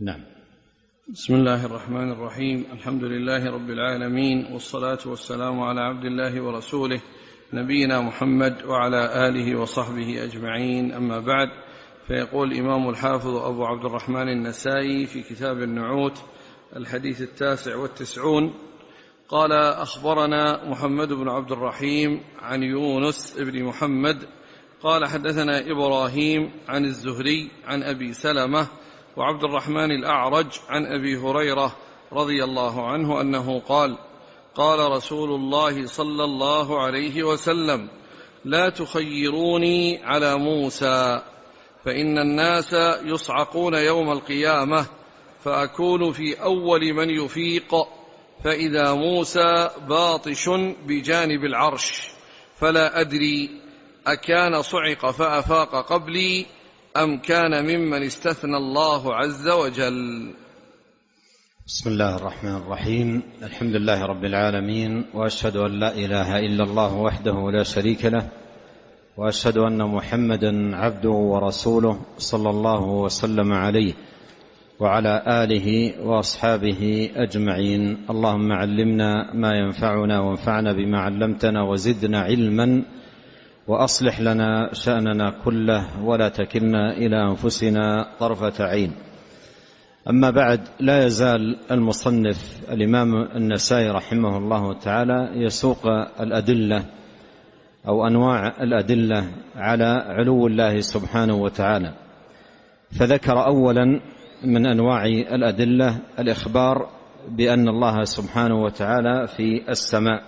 نعم. بسم الله الرحمن الرحيم. الحمد لله رب العالمين، والصلاة والسلام على عبد الله ورسوله نبينا محمد وعلى آله وصحبه أجمعين، أما بعد. فيقول الإمام الحافظ أبو عبد الرحمن النسائي في كتاب النعوت الحديث 99، قال: أخبرنا محمد بن عبد الرحيم عن يونس بن محمد قال: حدثنا إبراهيم عن الزهري عن أبي سلمة وعبد الرحمن الأعرج عن أبي هريرة رضي الله عنه أنه قال: قال رسول الله صلى الله عليه وسلم: لا تخيروني على موسى، فإن الناس يصعقون يوم القيامة، فأكون في أول من يفيق، فإذا موسى باطش بجانب العرش، فلا أدري أكان صعق فأفاق قبلي أم كان ممن استثنى الله عز وجل. بسم الله الرحمن الرحيم. الحمد لله رب العالمين، وأشهد أن لا إله إلا الله وحده لا شريك له، وأشهد أن محمدا عبده ورسوله صلى الله وسلم عليه وعلى آله وأصحابه أجمعين. اللهم علمنا ما ينفعنا، وانفعنا بما علمتنا، وزدنا علما، وأصلح لنا شأننا كله، ولا تكلنا إلى أنفسنا طرفة عين. أما بعد، لا يزال المصنف الإمام النسائي رحمه الله تعالى يسوق الأدلة أو أنواع الأدلة على علو الله سبحانه وتعالى، فذكر أولا من أنواع الأدلة الإخبار بأن الله سبحانه وتعالى في السماء،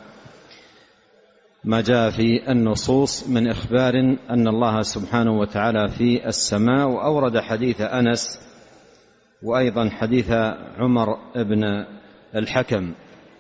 ما جاء في النصوص من إخبار أن الله سبحانه وتعالى في السماء، وأورد حديث أنس وأيضا حديث عمر بن الحكم.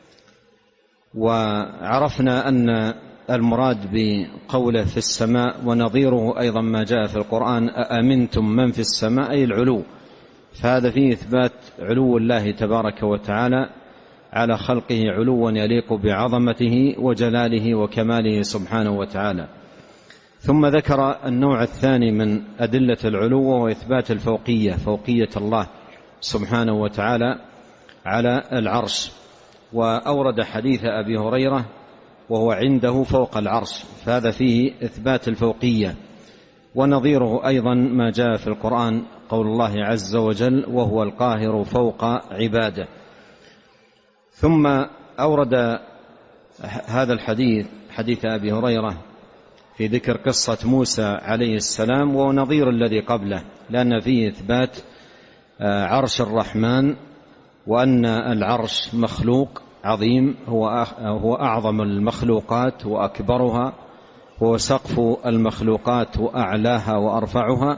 وعرفنا أن المراد بقوله في السماء ونظيره أيضا ما جاء في القرآن: أأمنتم من في السماء، أي العلو، فهذا فيه إثبات علو الله تبارك وتعالى على خلقه علوا يليق بعظمته وجلاله وكماله سبحانه وتعالى. ثم ذكر النوع الثاني من أدلة العلو، وإثبات الفوقية، فوقية الله سبحانه وتعالى على العرش، وأورد حديث أبي هريرة وهو عنده فوق العرش، فهذا فيه إثبات الفوقية. ونظيره أيضا ما جاء في القرآن قول الله عز وجل: وهو القاهر فوق عباده. ثم أورد هذا الحديث، حديث أبي هريرة، في ذكر قصة موسى عليه السلام ونظير الذي قبله، لأن فيه إثبات عرش الرحمن، وأن العرش مخلوق عظيم، هو أعظم المخلوقات وأكبرها، هو سقف المخلوقات وأعلاها وأرفعها،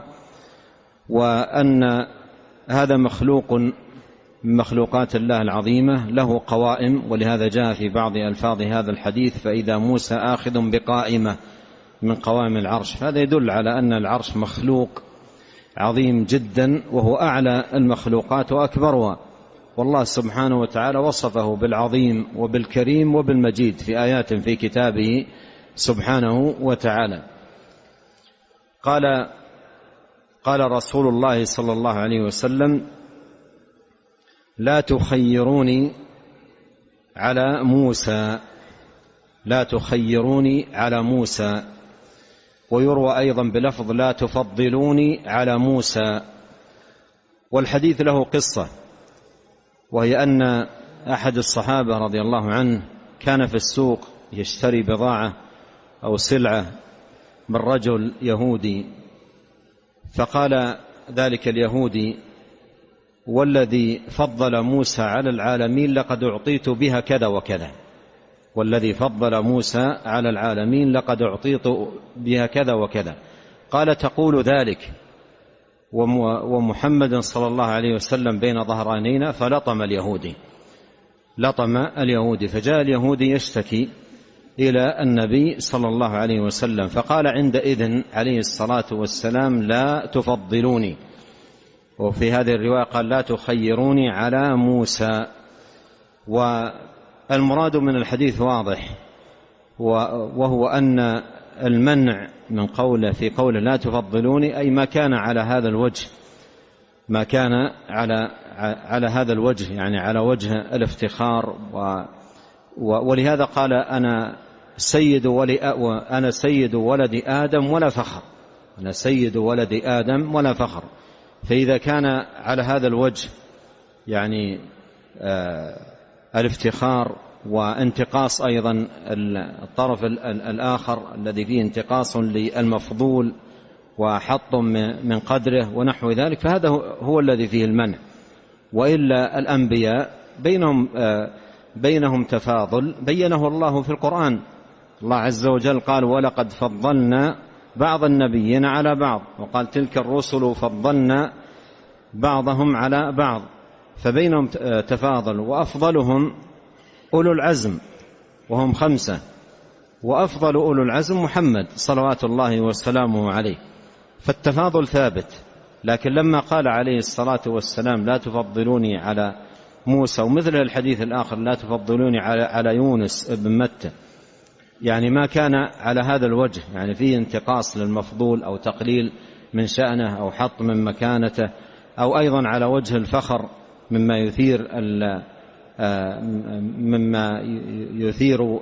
وأن هذا مخلوق من مخلوقات الله العظيمة له قوائم، ولهذا جاء في بعض ألفاظ هذا الحديث: فإذا موسى آخذ بقائمة من قوائم العرش. هذا يدل على أن العرش مخلوق عظيم جدا، وهو أعلى المخلوقات وأكبرها، والله سبحانه وتعالى وصفه بالعظيم وبالكريم وبالمجيد في آيات في كتابه سبحانه وتعالى. قال رسول الله صلى الله عليه وسلم: لا تخيروني على موسى، لا تخيروني على موسى. ويروى أيضا بلفظ: لا تفضلوني على موسى. والحديث له قصة، وهي أن أحد الصحابة رضي الله عنه كان في السوق يشتري بضاعة أو سلعة من رجل يهودي، فقال ذلك اليهودي: والذي فضل موسى على العالمين لقد أعطيت بها كذا وكذا، والذي فضل موسى على العالمين لقد أعطيت بها كذا وكذا. قال: تقول ذلك ومحمد صلى الله عليه وسلم بين ظهرانينا؟ فلطم اليهودي، فجاء اليهودي يشتكي إلى النبي صلى الله عليه وسلم، فقال عندئذ عليه الصلاة والسلام: لا تفضلوني. وفي هذه الرواية قال: لا تخيروني على موسى. والمراد من الحديث واضح، وهو أن المنع من قوله في قوله لا تفضلوني أي ما كان على هذا الوجه، ما كان على هذا الوجه، يعني على وجه الافتخار، ولهذا قال أنا سيد ولد آدم ولا فخر، أنا سيد ولد آدم ولا فخر. فإذا كان على هذا الوجه يعني الافتخار وانتقاص أيضا الطرف الآخر الذي فيه انتقاص للمفضول وحط من قدره ونحو ذلك، فهذا هو الذي فيه المنع. وإلا الأنبياء بينهم تفاضل بينه الله في القرآن. الله عز وجل قال ولقد فضلنا بعض النبيين على بعض، وقال تلك الرسل فضلنا بعضهم على بعض، فبينهم تفاضل. وأفضلهم أولو العزم وهم 5، وأفضل أولو العزم محمد صلوات الله وسلامه عليه، فالتفاضل ثابت. لكن لما قال عليه الصلاة والسلام لا تفضلوني على موسى، ومثل الحديث الآخر لا تفضلوني على يونس ابن متى، يعني ما كان على هذا الوجه، يعني فيه انتقاص للمفضول أو تقليل من شأنه أو حط من مكانته، أو أيضا على وجه الفخر مما يثير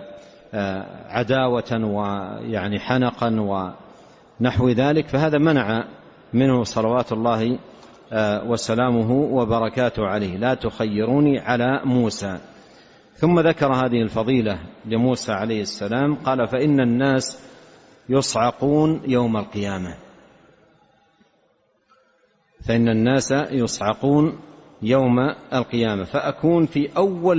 عداوة ويعني حنقا ونحو ذلك، فهذا منع منه صلوات الله وسلامه وبركاته عليه. لا تخيروني على موسى. ثم ذكر هذه الفضيلة لموسى عليه السلام، قال فإن الناس يصعقون يوم القيامة، فإن الناس يصعقون يوم القيامة فأكون في أول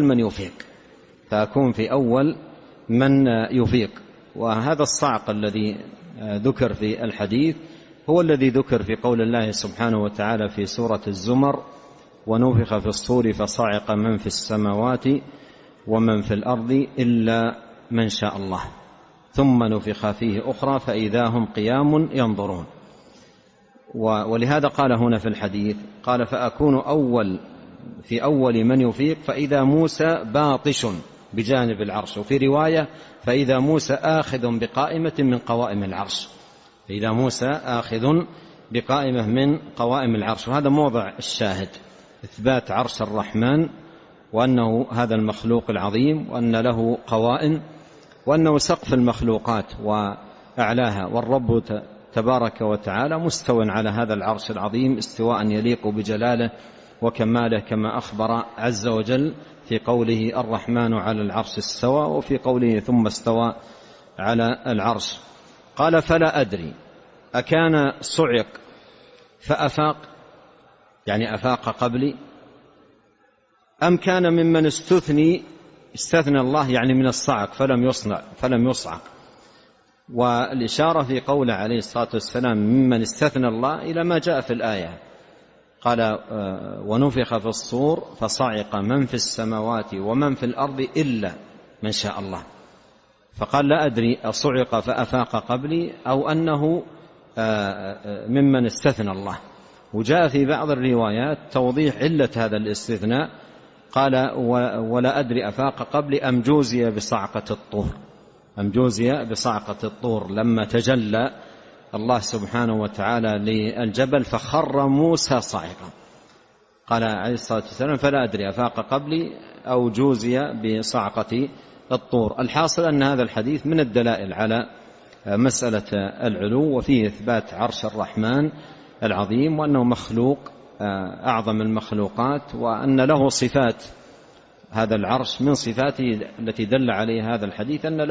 من يفيق. وهذا الصعق الذي ذكر في الحديث هو الذي ذكر في قول الله سبحانه وتعالى في سورة الزمر ونفخ في الصور فصعق من في السماوات ومن في الأرض إلا من شاء الله ثم نفخ فيه أخرى فإذا هم قيام ينظرون. ولهذا قال هنا في الحديث قال فأكون في أول من يفيق فإذا موسى باطش بجانب العرش، وفي رواية فإذا موسى آخذ بقائمة من قوائم العرش، فإذا موسى آخذ بقائمة من قوائم العرش. وهذا موضع الشاهد، إثبات عرش الرحمن، وأنه هذا المخلوق العظيم، وأن له قوائم، وأنه سقف المخلوقات وأعلاها، والرب تبارك وتعالى مستوى على هذا العرش العظيم استواء يليق بجلاله وكماله، كما أخبر عز وجل في قوله الرحمن على العرش استوى، وفي قوله ثم استوى على العرش. قال فلا أدري أكان صعق فأفاق، يعني أفاق قبلي، أم كان ممن استثنى الله يعني من الصعق فلم يصعق. والإشارة في قوله عليه الصلاة والسلام ممن استثنى الله إلى ما جاء في الآية، قال ونفخ في الصور فصعق من في السماوات ومن في الأرض إلا من شاء الله. فقال لا أدري أصعق فأفاق قبلي أو أنه ممن استثنى الله. وجاء في بعض الروايات توضيح علة هذا الاستثناء، قال ولا أدري أفاق قبلي أم جوزي بصعقة الطور لما تجلى الله سبحانه وتعالى للجبل فخر موسى صاعقا. قال عليه الصلاة والسلام فلا أدري أفاق قبلي أو جوزي بصعقة الطور. الحاصل أن هذا الحديث من الدلائل على مسألة العلو، وفيه إثبات عرش الرحمن العظيم، وأنه مخلوق أعظم المخلوقات، وأن له صفات. هذا العرش من صفاته التي دل عليها هذا الحديث أن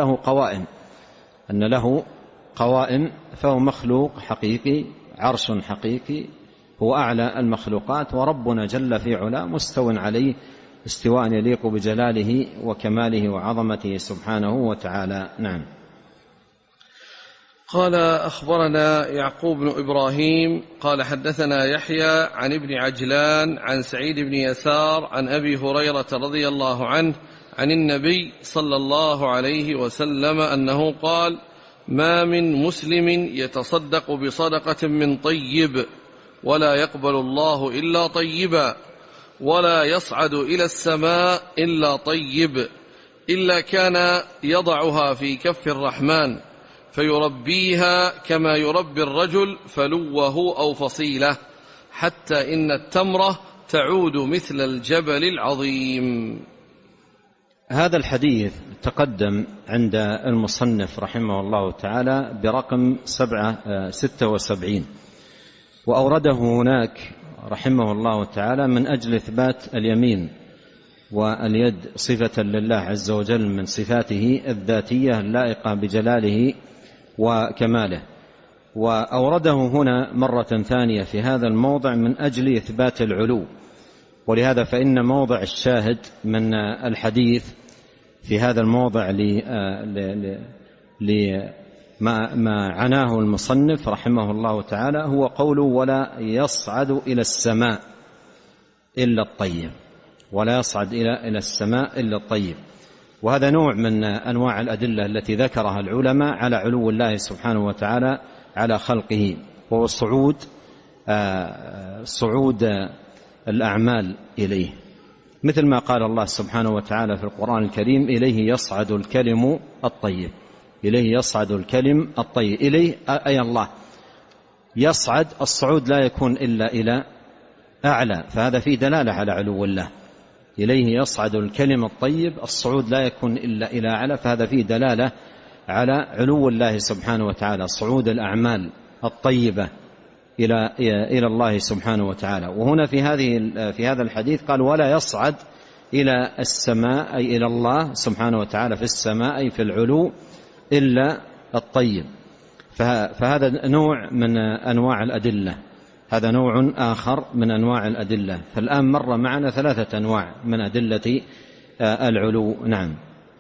له قوائم، فهو مخلوق حقيقي، عرش حقيقي، هو أعلى المخلوقات، وربنا جل في علا مستو عليه استواء يليق بجلاله وكماله وعظمته سبحانه وتعالى. نعم. قال أخبرنا يعقوب بن إبراهيم قال حدثنا يحيى عن ابن عجلان عن سعيد بن يسار عن أبي هريرة رضي الله عنه عن النبي صلى الله عليه وسلم أنه قال ما من مسلم يتصدق بصدقة من طيب ولا يقبل الله إلا طيبا ولا يصعد إلى السماء إلا طيب إلا كان يضعها في كف الرحمن فيربيها كما يربي الرجل فلوه أو فصيله، حتى إن التمرة تعود مثل الجبل العظيم. هذا الحديث تقدم عند المصنف رحمه الله تعالى برقم 776، وأورده هناك رحمه الله تعالى من أجل إثبات اليمين واليد صفة لله عز وجل من صفاته الذاتية اللائقة بجلاله وكماله، وأورده هنا مرة ثانية في هذا الموضع من أجل إثبات العلو. ولهذا فإن موضع الشاهد من الحديث في هذا الموضع لما عناه المصنف رحمه الله تعالى هو قوله ولا يصعد إلى السماء إلا الطيب، ولا يصعد إلى السماء إلا الطيب. وهذا نوع من أنواع الأدلة التي ذكرها العلماء على علو الله سبحانه وتعالى على خلقه، وهو صعود الأعمال إليه، مثل ما قال الله سبحانه وتعالى في القرآن الكريم إليه يصعد الكلم الطيب، إليه يصعد الكلم الطيب، إليه أي الله يصعد. الصعود لا يكون إلا إلى أعلى، فهذا فيه دلالة على علو الله. إليه يصعد الكلم الطيب، الصعود لا يكون إلا إلى أعلى، فهذا فيه دلالة على علو الله سبحانه وتعالى، صعود الأعمال الطيبة إلى الله سبحانه وتعالى. وهنا في هذا الحديث قال ولا يصعد إلى السماء أي إلى الله سبحانه وتعالى في السماء أي في العلو إلا الطيب. فهذا نوع من أنواع الأدلة، هذا نوع آخر من أنواع الأدلة. فالآن مر معنا 3 أنواع من أدلة العلو. نعم.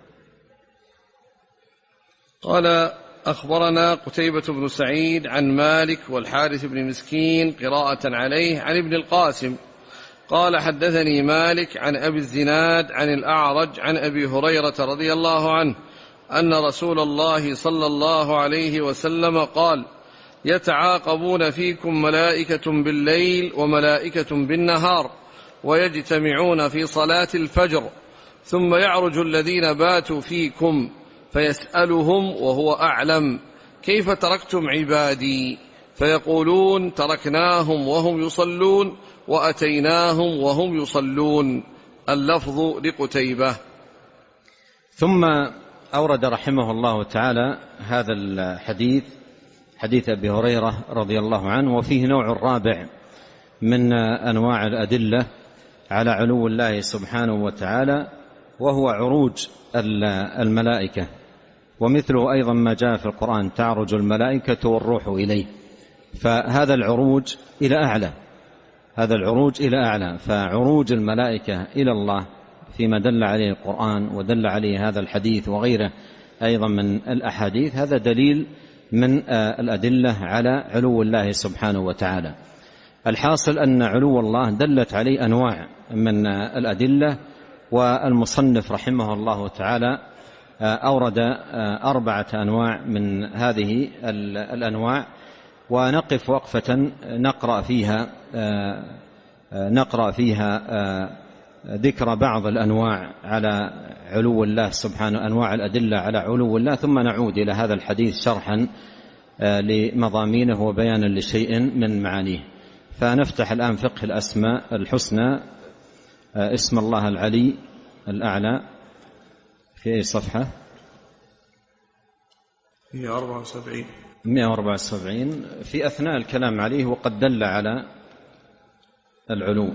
قال أخبرنا قتيبة بن سعيد عن مالك والحارث بن مسكين قراءة عليه عن ابن القاسم قال حدثني مالك عن أبي الزناد عن الأعرج عن أبي هريرة رضي الله عنه أن رسول الله صلى الله عليه وسلم قال يتعاقبون فيكم ملائكة بالليل وملائكة بالنهار ويجتمعون في صلاة الفجر، ثم يعرج الذين باتوا فيكم فيسألهم وهو أعلم كيف تركتم عبادي، فيقولون تركناهم وهم يصلون وأتيناهم وهم يصلون. اللفظ لقتيبة. ثم أورد رحمه الله تعالى هذا الحديث، حديث أبي هريرة رضي الله عنه، وفيه نوع رابع من أنواع الأدلة على علو الله سبحانه وتعالى، وهو عروج الملائكة، ومثله أيضا ما جاء في القرآن تعرج الملائكة والروح إليه. فهذا العروج إلى أعلى، هذا العروج إلى أعلى. فعروج الملائكة إلى الله فيما دل عليه القرآن ودل عليه هذا الحديث وغيره أيضا من الأحاديث، هذا دليل من الأدلة على علو الله سبحانه وتعالى. الحاصل أن علو الله دلت عليه أنواع من الأدلة، والمصنف رحمه الله تعالى أورد 4 أنواع من هذه الأنواع، ونقف وقفة نقرأ فيها ذكر بعض الأنواع على علو الله سبحانه، أنواع الأدلة على علو الله، ثم نعود إلى هذا الحديث شرحا لمضامينه وبيانا لشيء من معانيه. فنفتح الآن فقه الأسماء الحسنى، اسم الله العلي الأعلى، في أي صفحة؟ 174 في أثناء الكلام عليه، وقد دل على العلو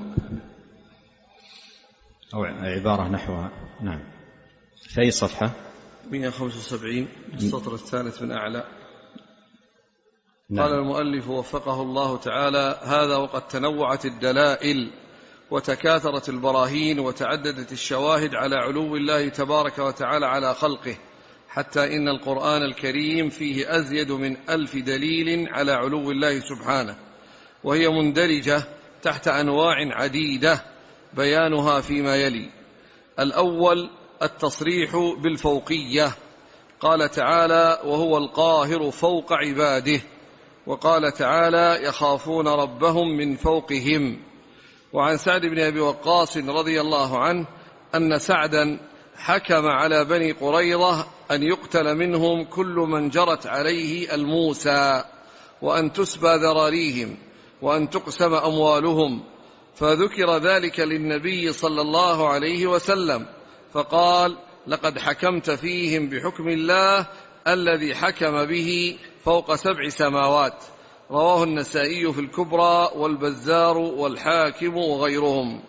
أو عبارة نحوها. نعم. في أي صفحة؟ 175 السطر الثالث من أعلى. نعم. قال المؤلف وفقه الله تعالى: هذا وقد تنوعت الدلائل وتكاثرت البراهين وتعددت الشواهد على علو الله تبارك وتعالى على خلقه، حتى إن القرآن الكريم فيه أزيد من 1000 دليل على علو الله سبحانه، وهي مندرجة تحت أنواع عديدة بيانها فيما يلي. الأول التصريح بالفوقية، قال تعالى: وهو القاهر فوق عباده، وقال تعالى: يخافون ربهم من فوقهم. وعن سعد بن أبي وقاص رضي الله عنه أن سعدا حكم على بني قريظة أن يقتل منهم كل من جرت عليه الموسى، وأن تسبى ذراريهم، وأن تقسم أموالهم، فذكر ذلك للنبي صلى الله عليه وسلم فقال: لقد حكمت فيهم بحكم الله الذي حكم به فوق 7 سماوات. رواه النسائي في الكبرى والبزار والحاكم وغيرهم.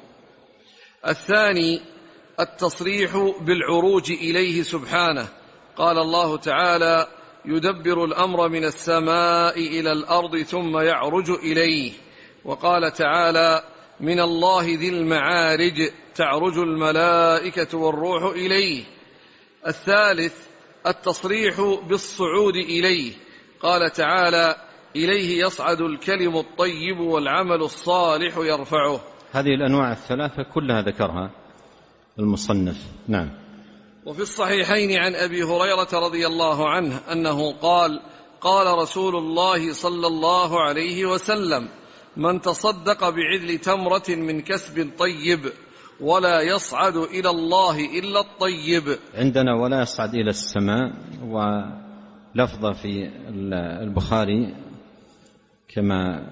الثاني التصريح بالعروج إليه سبحانه. قال الله تعالى: يدبر الأمر من السماء إلى الأرض ثم يعرج إليه. وقال تعالى: من الله ذي المعارج تعرج الملائكة والروح إليه. الثالث التصريح بالصعود إليه. قال تعالى: إليه يصعد الكلم الطيب والعمل الصالح يرفعه. هذه الأنواع الثلاثة كلها ذكرها المصنف. نعم. وفي الصحيحين عن أبي هريرة رضي الله عنه أنه قال: قال رسول الله صلى الله عليه وسلم: من تصدق بعدل تمرة من كسب طيب ولا يصعد إلى الله إلا الطيب. عندنا ولا يصعد إلى السماء، ولفظة في البخاري كما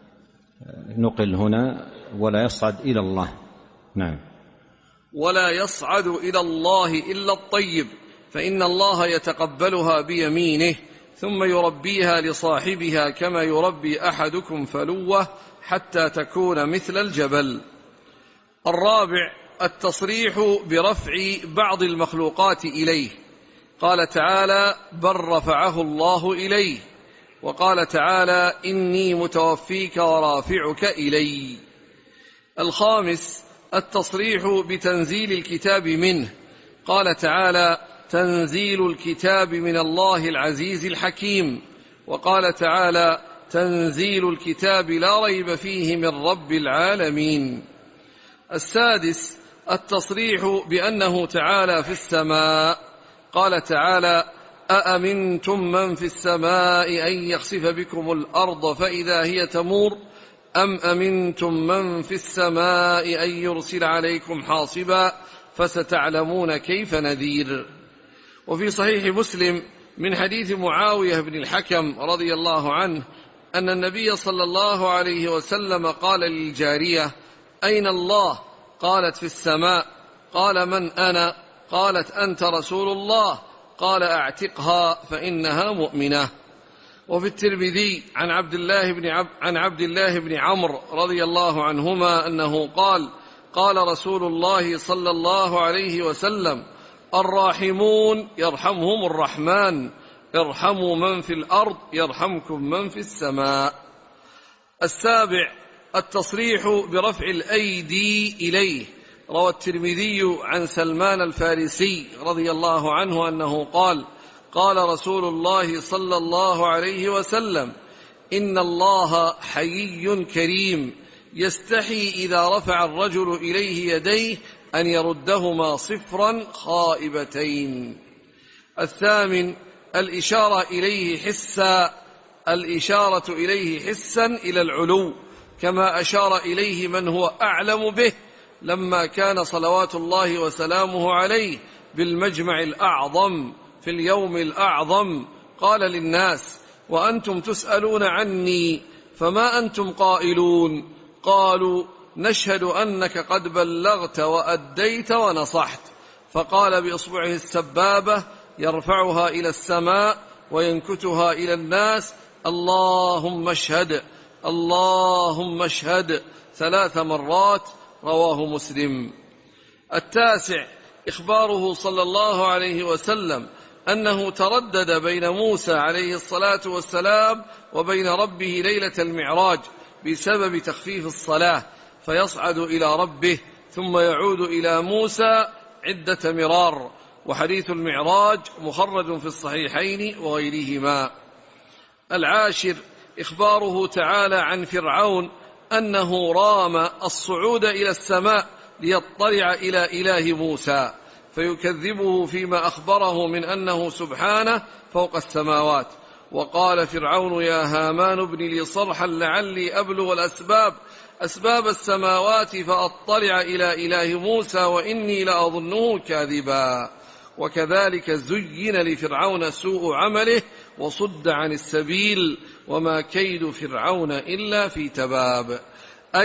نقل هنا: ولا يصعد إلى الله. نعم. ولا يصعد إلى الله إلا الطيب، فإن الله يتقبلها بيمينه ثم يربيها لصاحبها كما يربي أحدكم فلوه حتى تكون مثل الجبل. الرابع التصريح برفع بعض المخلوقات إليه. قال تعالى: بل رفعه الله إليه. وقال تعالى: إني متوفيك ورافعك إلي. الخامس التصريح بتنزيل الكتاب منه. قال تعالى: تنزيل الكتاب من الله العزيز الحكيم. وقال تعالى: تنزيل الكتاب لا ريب فيه من رب العالمين. السادس التصريح بأنه تعالى في السماء. قال تعالى: أأمنتم من في السماء أن يخسف بكم الأرض فإذا هي تمور أم أمنتم من في السماء أن يرسل عليكم حاصبا فستعلمون كيف نذير. وفي صحيح مسلم من حديث معاوية بن الحكم رضي الله عنه أن النبي صلى الله عليه وسلم قال للجارية: أين الله؟ قالت: في السماء. قال: من أنا؟ قالت: أنت رسول الله. قال: أعتقها فإنها مؤمنة. وفي الترمذي عن عبد الله بن عمرو رضي الله عنهما أنه قال: قال رسول الله صلى الله عليه وسلم: الراحمون يرحمهم الرحمن، ارحموا من في الأرض يرحمكم من في السماء. السابع التصريح برفع الأيدي إليه. روى الترمذي عن سلمان الفارسي رضي الله عنه أنه قال: قال رسول الله صلى الله عليه وسلم: إن الله حيي كريم يستحي إذا رفع الرجل إليه يديه أن يردهما صفرا خائبتين. الثامن الإشارة إليه حسا إلى العلو، كما أشار إليه من هو أعلم به لما كان صلوات الله وسلامه عليه بالمجمع الأعظم في اليوم الأعظم، قال للناس: وأنتم تسألون عني فما أنتم قائلون؟ قالوا: نشهد أنك قد بلغت وأديت ونصحت. فقال بإصبعه السبابة يرفعها إلى السماء وينكتها إلى الناس: اللهم اشهد، اللهم اشهد، 3 مرات. رواه مسلم. التاسع إخباره صلى الله عليه وسلم أنه تردد بين موسى عليه الصلاة والسلام وبين ربه ليلة المعراج بسبب تخفيف الصلاة، فيصعد إلى ربه ثم يعود إلى موسى عدة مرار. وحديث المعراج مخرج في الصحيحين وغيرهما. العاشر إخباره تعالى عن فرعون أنه رام الصعود إلى السماء ليطلع إلى إله موسى، فيكذبه فيما أخبره من أنه سبحانه فوق السماوات. وقال فرعون: يا هامان ابن لي صرحا لعلي أبلغ أسباب السماوات فأطلع إلى إله موسى وإني لأظنه كاذبا. وكذلك زين لفرعون سوء عمله وصد عن السبيل وما كيد فرعون إلا في تباب. أي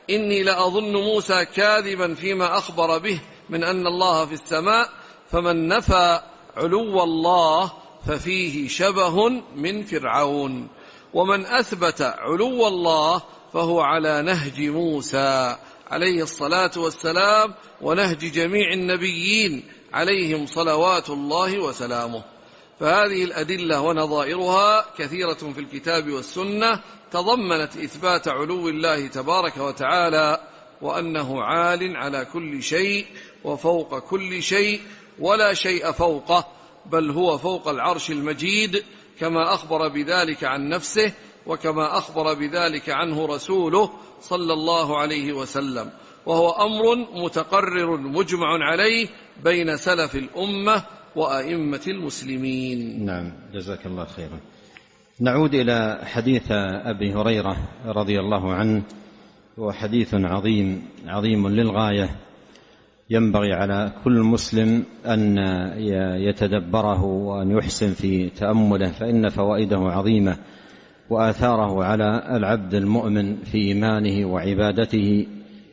إني لأظن موسى كاذبا فيما أخبر به من أن الله في السماء، فمن نفى علو الله ففيه شبه من فرعون، ومن أثبت علو الله فهو على نهج موسى عليه الصلاة والسلام ونهج جميع النبيين عليهم صلوات الله وسلامه. فهذه الأدلة ونظائرها كثيرة في الكتاب والسنة تضمنت إثبات علو الله تبارك وتعالى، وأنه عال على كل شيء وفوق كل شيء ولا شيء فوقه، بل هو فوق العرش المجيد كما أخبر بذلك عن نفسه، وكما أخبر بذلك عنه رسوله صلى الله عليه وسلم، وهو أمر متقرر مجمع عليه بين سلف الأمة وأئمة المسلمين. نعم، جزاك الله خيرا. نعود إلى حديث أبي هريرة رضي الله عنه، وحديث عظيم للغاية، ينبغي على كل مسلم أن يتدبره وأن يحسن في تأمله، فإن فوائده عظيمة وآثاره على العبد المؤمن في إيمانه وعبادته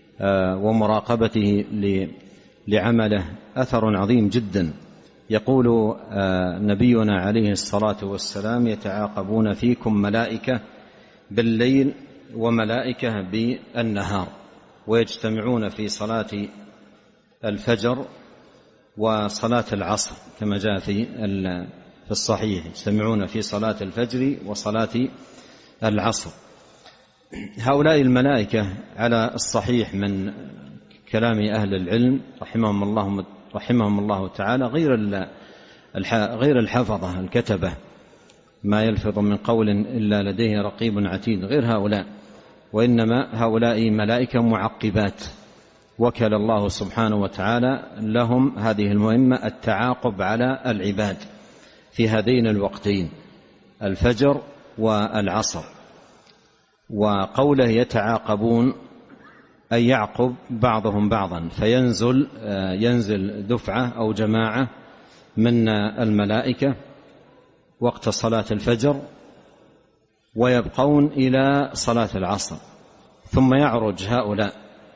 ومراقبته لعمله أثر عظيم جدا. يقول نبينا عليه الصلاة والسلام: يتعاقبون فيكم ملائكة بالليل وملائكة بالنهار، ويجتمعون في صلاة الفجر وصلاة العصر، كما جاء في الصحيح، يجتمعون في صلاة الفجر وصلاة العصر. هؤلاء الملائكة على الصحيح من كلام أهل العلم رحمهم الله تعالى غير الحفظة الكتبة، ما يلفظ من قول إلا لديه رقيب عتيد، غير هؤلاء، وإنما هؤلاء ملائكة معقبات وكل الله سبحانه وتعالى لهم هذه المهمة، التعاقب على العباد في هذين الوقتين، الفجر والعصر. وقوله يتعاقبون أي يعقب بعضهم بعضا، ينزل دفعة أو جماعة من الملائكة وقت صلاة الفجر، ويبقون إلى صلاة العصر، ثم يعرج هؤلاء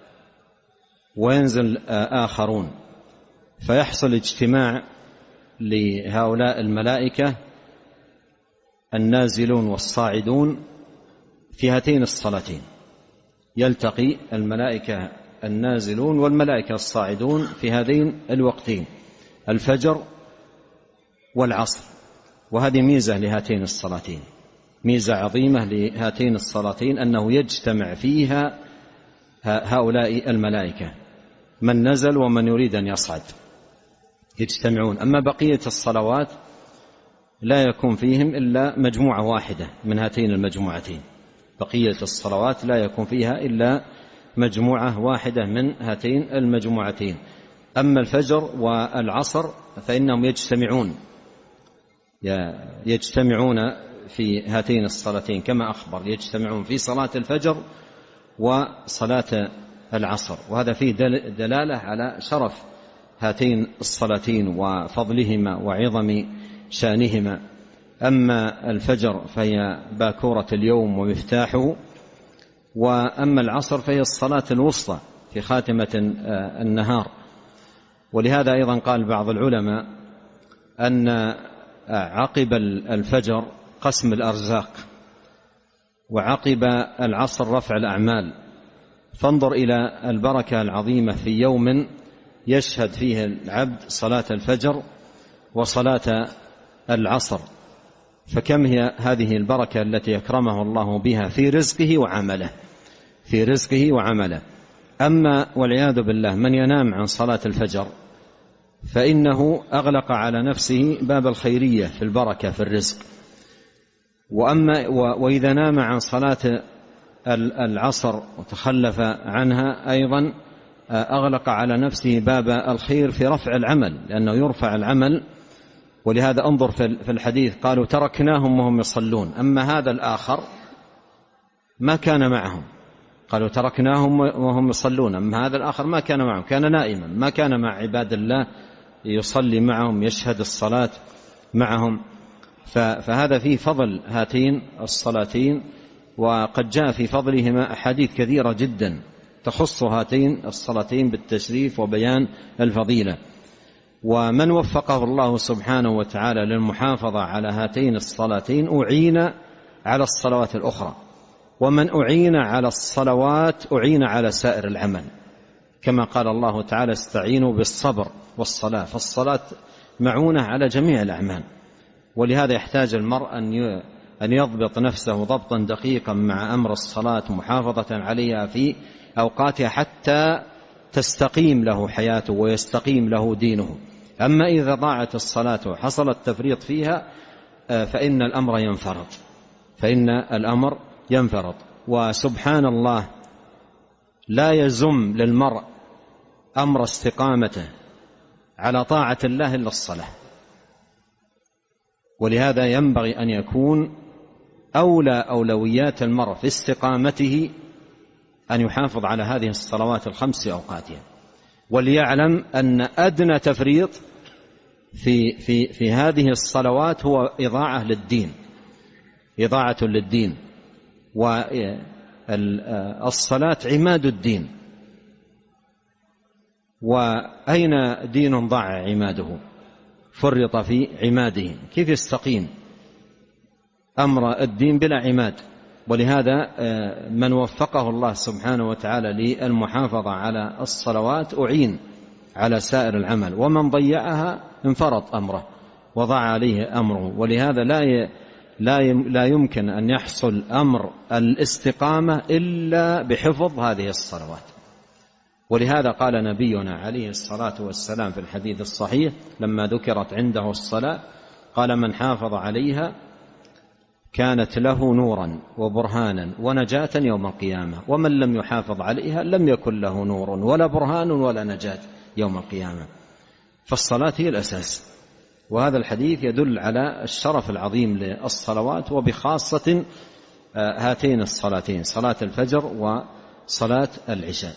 وينزل آخرون، فيحصل اجتماع لهؤلاء الملائكة النازلون والصاعدون في هاتين الصلاتين، يلتقي الملائكة النازلون والملائكة الصاعدون في هذين الوقتين، الفجر والعصر. وهذه ميزة لهاتين الصلاتين، ميزة عظيمة لهاتين الصلاتين، أنه يجتمع فيها هؤلاء الملائكة، من نزل ومن يريد أن يصعد يجتمعون. أما بقية الصلوات لا يكون فيهم إلا مجموعة واحدة من هاتين المجموعتين، بقية الصلوات لا يكون فيها إلا مجموعة واحدة من هاتين المجموعتين. أما الفجر والعصر فإنهم يجتمعون في هاتين الصلاتين كما أخبر، يجتمعون في صلاة الفجر وصلاة العصر، وهذا فيه دلالة على شرف هاتين الصلاتين وفضلهما وعظم شانهما. أما الفجر فهي باكورة اليوم ومفتاحه، وأما العصر فهي الصلاة الوسطى في خاتمة النهار. ولهذا أيضا قال بعض العلماء أن عقب الفجر قسم الأرزاق، وعقب العصر رفع الأعمال. فانظر إلى البركة العظيمة في يوم يشهد فيه العبد صلاة الفجر وصلاة العصر، فكم هي هذه البركة التي أكرمه الله بها في رزقه وعمله. أما والعياذ بالله من ينام عن صلاة الفجر فإنه أغلق على نفسه باب الخيرية في البركة في الرزق. وإذا نام عن صلاة العصر وتخلف عنها أيضا أغلق على نفسه باب الخير في رفع العمل، لأنه يرفع العمل. ولهذا انظر في الحديث قالوا تركناهم وهم يصلون، أما هذا الآخر ما كان معهم، قالوا تركناهم وهم يصلون، أما هذا الآخر ما كان معهم، كان نائما، ما كان مع عباد الله يصلي معهم يشهد الصلاة معهم. فهذا فيه فضل هاتين الصلاتين، وقد جاء في فضلهما أحاديث كثيرة جدا تخص هاتين الصلاتين بالتشريف وبيان الفضيلة. ومن وفقه الله سبحانه وتعالى للمحافظة على هاتين الصلاتين أعين على الصلوات الأخرى، ومن أعين على الصلوات أعين على سائر العمل، كما قال الله تعالى: استعينوا بالصبر والصلاة. فالصلاة معونة على جميع الأعمال، ولهذا يحتاج المرء أن يضبط نفسه ضبطا دقيقا مع أمر الصلاة، محافظة عليها في أوقاتها حتى تستقيم له حياته ويستقيم له دينه. أما إذا ضاعت الصلاة وحصل التفريط فيها فإن الأمر ينفرط. وسبحان الله، لا يزم للمرء أمر استقامته على طاعة الله إلا الصلاة. ولهذا ينبغي أن يكون أولويات المرء في استقامته أن يحافظ على هذه الصلوات الخمس أوقاتها، وليعلم أن أدنى تفريط في هذه الصلوات هو إضاعة للدين. والصلاة عماد الدين، وأين دين ضاع عماده فرط في عماده؟ كيف يستقيم أمر الدين بلا عماد؟ ولهذا من وفقه الله سبحانه وتعالى للمحافظة على الصلوات أعين على سائر العمل، ومن ضيعها انفرط أمره وضاع عليه أمره. ولهذا لا يمكن أن يحصل أمر الاستقامة إلا بحفظ هذه الصلوات. ولهذا قال نبينا عليه الصلاة والسلام في الحديث الصحيح لما ذكرت عنده الصلاة، قال: من حافظ عليها كانت له نورا وبرهانا ونجاة يوم القيامة، ومن لم يحافظ عليها لم يكن له نور ولا برهان ولا نجاة يوم القيامة. فالصلاة هي الأساس، وهذا الحديث يدل على الشرف العظيم للصلوات، وبخاصة هاتين الصلاتين، صلاة الفجر وصلاة العشاء.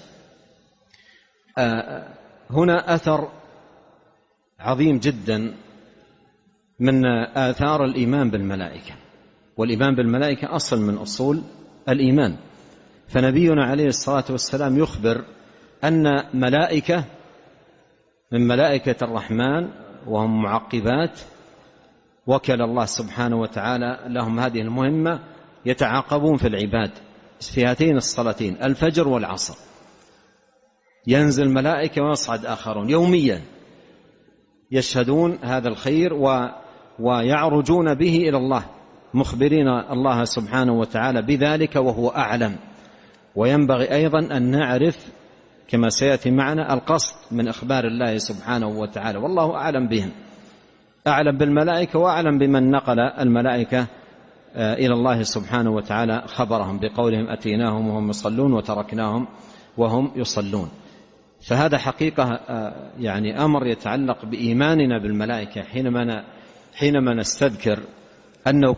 هنا أثر عظيم جدا من آثار الإيمان بالملائكة، والإيمان بالملائكة أصل من أصول الإيمان. فنبينا عليه الصلاة والسلام يخبر أن ملائكة من ملائكة الرحمن وهم معقبات وكل الله سبحانه وتعالى لهم هذه المهمة، يتعاقبون في العباد في هاتين الصلاتين الفجر والعصر. ينزل ملائكة ويصعد آخرون يوميا يشهدون هذا الخير ويعرجون به إلى الله، مخبرين الله سبحانه وتعالى بذلك وهو أعلم. وينبغي أيضا أن نعرف كما سيأتي معنا القصد من إخبار الله سبحانه وتعالى، والله أعلم بهم، أعلم بالملائكة وأعلم بمن نقل الملائكة إلى الله سبحانه وتعالى خبرهم بقولهم: أتيناهم وهم يصلون وتركناهم وهم يصلون. فهذا حقيقة يعني أمر يتعلق بإيماننا بالملائكة، حينما نستذكر أنه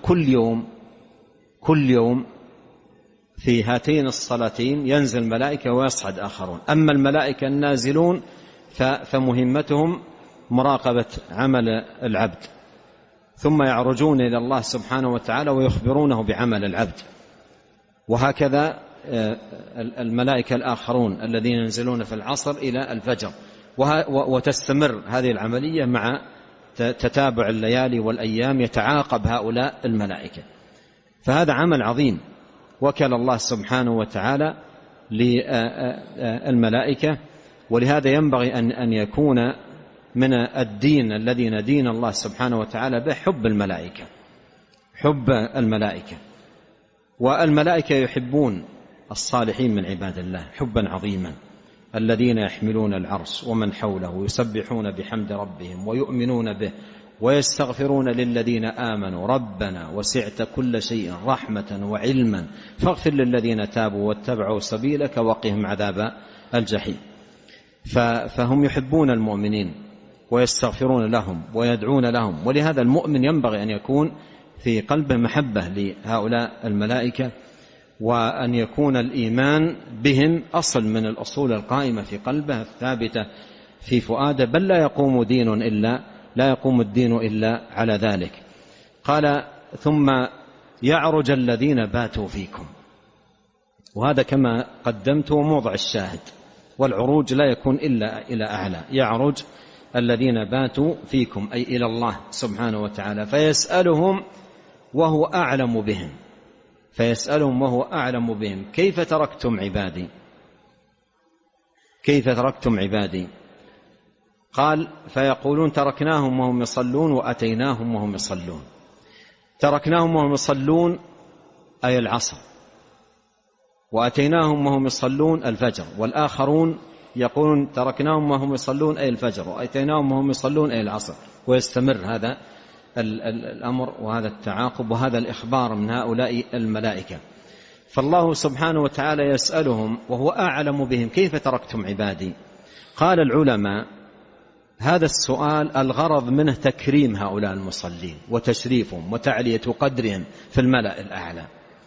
كل يوم في هاتين الصلاتين ينزل ملائكة ويصعد آخرون. أما الملائكة النازلون فمهمتهم مراقبة عمل العبد، ثم يعرجون إلى الله سبحانه وتعالى ويخبرونه بعمل العبد. وهكذا الملائكة الآخرون الذين ينزلون في العصر إلى الفجر، وتستمر هذه العملية مع تتابع الليالي والأيام، يتعاقب هؤلاء الملائكة. فهذا عمل عظيم وكل الله سبحانه وتعالى للملائكة. ولهذا ينبغي أن يكون من الدين الذي ندين الله سبحانه وتعالى به حب الملائكة. والملائكة يحبون الصالحين من عباد الله حبا عظيما، الذين يحملون العرش ومن حوله يسبحون بحمد ربهم ويؤمنون به ويستغفرون للذين آمنوا ربنا وسعت كل شيء رحمة وعلما فاغفر للذين تابوا واتبعوا سبيلك وقهم عذاب الجحيم. فهم يحبون المؤمنين ويستغفرون لهم ويدعون لهم. ولهذا المؤمن ينبغي أن يكون في قلبه محبة لهؤلاء الملائكة، وأن يكون الإيمان بهم أصل من الأصول القائمة في قلبه الثابتة في فؤاده، بل لا يقوم الدين إلا على ذلك. قال: ثم يعرج الذين باتوا فيكم. وهذا كما قدمت هو موضع الشاهد. والعروج لا يكون إلا إلى أعلى، يعرج الذين باتوا فيكم أي إلى الله سبحانه وتعالى فيسألهم وهو أعلم بهم، فيسألهم وهو أعلم بهم كيف تركتم عبادي، كيف تركتم عبادي؟ قال فيقولون تركناهم وهم يصلون وأتيناهم وهم يصلون. تركناهم وهم يصلون أي العصر، وأتيناهم وهم يصلون الفجر. والآخرون يقولون تركناهم وهم يصلون أي الفجر، وأتيناهم وهم يصلون أي العصر. ويستمر هذا الأمر وهذا التعاقب وهذا الإخبار من هؤلاء الملائكة. فالله سبحانه وتعالى يسألهم وهو أعلم بهم كيف تركتم عبادي. قال العلماء هذا السؤال الغرض منه تكريم هؤلاء المصلين وتشريفهم وتعلية قدرهم في الملأ الأعلى.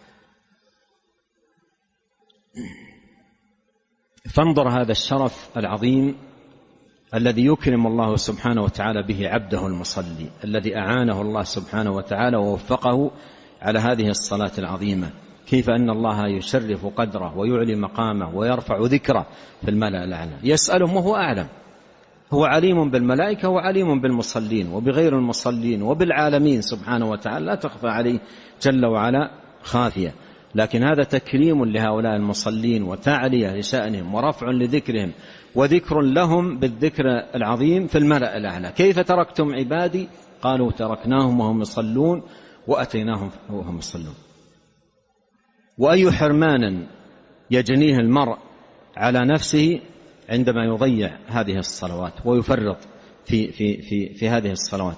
فانظر هذا الشرف العظيم الذي يكرم الله سبحانه وتعالى به عبده المصلي، الذي أعانه الله سبحانه وتعالى ووفقه على هذه الصلاة العظيمة، كيف أن الله يشرف قدره ويعلي مقامه ويرفع ذكره في الملأ الأعلى. يسألهم وهو أعلم، هو عليم بالملائكة وعليم بالمصلين وبغير المصلين وبالعالمين سبحانه وتعالى، لا تخفى عليه جل وعلا خافية. لكن هذا تكريم لهؤلاء المصلين وتعلية لشأنهم ورفع لذكرهم وذكر لهم بالذكر العظيم في الملأ الأعلى. كيف تركتم عبادي؟ قالوا تركناهم وهم يصلون وأتيناهم وهم يصلون. وأي حرمان يجنيه المرء على نفسه عندما يضيع هذه الصلوات ويفرط في هذه الصلوات.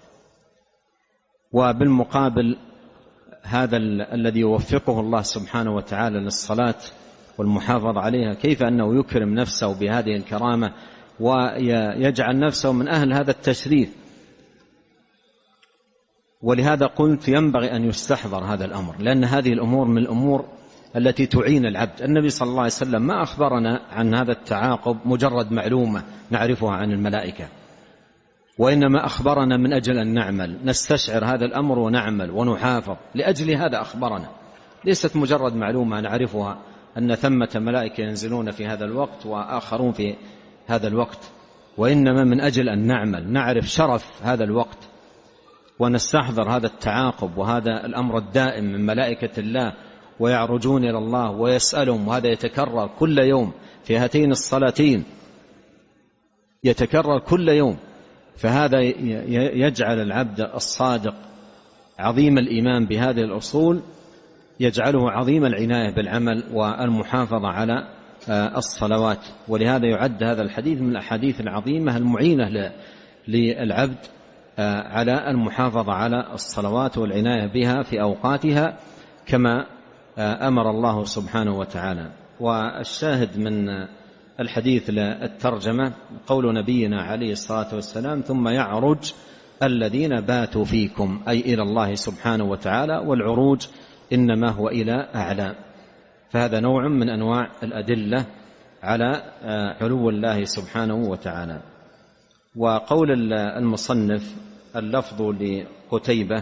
وبالمقابل هذا الذي يوفقه الله سبحانه وتعالى للصلاة والمحافظة عليها كيف أنه يكرم نفسه بهذه الكرامة ويجعل نفسه من أهل هذا التشريف. ولهذا قلت ينبغي أن يستحضر هذا الأمر، لأن هذه الأمور من الأمور التي تعين العبد. النبي صلى الله عليه وسلم ما أخبرنا عن هذا التعاقب مجرد معلومة نعرفها عن الملائكة، وإنما أخبرنا من أجل أن نعمل، نستشعر هذا الأمر ونعمل ونحافظ. لأجل هذا أخبرنا، ليست مجرد معلومة نعرفها أن ثمة ملائكة ينزلون في هذا الوقت وآخرون في هذا الوقت، وإنما من أجل أن نعمل، نعرف شرف هذا الوقت ونستحضر هذا التعاقب وهذا الأمر الدائم من ملائكة الله، ويعرجون إلى الله ويسألهم. وهذا يتكرر كل يوم في هاتين الصلاتين، يتكرر كل يوم. فهذا يجعل العبد الصادق عظيم الإيمان بهذه الأصول، يجعله عظيم العناية بالعمل والمحافظة على الصلوات. ولهذا يعد هذا الحديث من الأحاديث العظيمة المعينة للعبد على المحافظة على الصلوات والعناية بها في أوقاتها كما أمر الله سبحانه وتعالى. والشاهد من الحديث للترجمة قول نبينا عليه الصلاة والسلام ثم يعرج الذين باتوا فيكم أي إلى الله سبحانه وتعالى، والعروج إنما هو إلى أعلى. فهذا نوع من أنواع الأدلة على علو الله سبحانه وتعالى. وقول المصنف اللفظ لقتيبة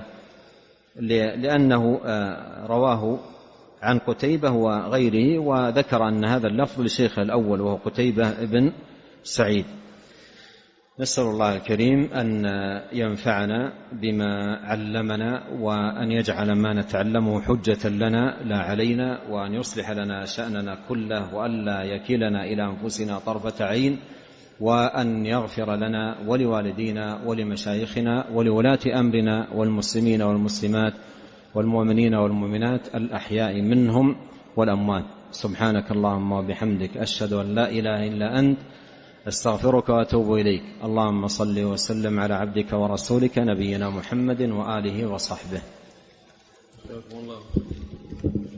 لأنه رواه عن قتيبة وغيره، وذكر أن هذا اللفظ لشيخ الأول وهو قتيبة بن سعيد. نسأل الله الكريم أن ينفعنا بما علمنا، وأن يجعل ما نتعلمه حجة لنا لا علينا، وأن يصلح لنا شأننا كله، وأن لا يكلنا إلى أنفسنا طرفة عين، وأن يغفر لنا ولوالدينا ولمشايخنا ولولاة أمرنا والمسلمين والمسلمات والمؤمنين والمؤمنات الأحياء منهم والأموات. سبحانك اللهم وبحمدك أشهد أن لا إله إلا أنت أستغفرك وأتوب إليك. اللهم صل وسلم على عبدك ورسولك نبينا محمد وآله وصحبه.